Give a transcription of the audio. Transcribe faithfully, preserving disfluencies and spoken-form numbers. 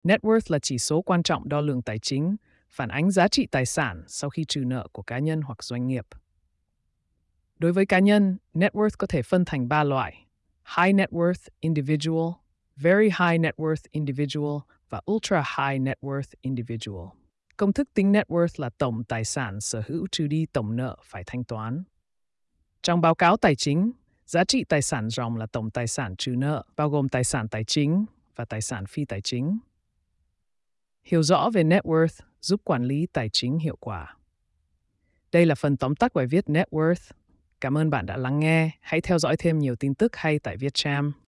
Net worth là chỉ số quan trọng đo lường tài chính, phản ánh giá trị tài sản sau khi trừ nợ của cá nhân hoặc doanh nghiệp. Đối với cá nhân, net worth có thể phân thành ba loại: high net worth individual, very high net worth individual và ultra high net worth individual. Công thức tính net worth là tổng tài sản sở hữu trừ đi tổng nợ phải thanh toán. Trong báo cáo tài chính, giá trị tài sản ròng là tổng tài sản trừ nợ, bao gồm tài sản tài chính và tài sản phi tài chính. Hiểu rõ về net worth giúp quản lý tài chính hiệu quả. Đây là phần tóm tắt bài viết Net Worth. Cảm ơn bạn đã lắng nghe. Hãy theo dõi thêm nhiều tin tức hay tại Vietcham.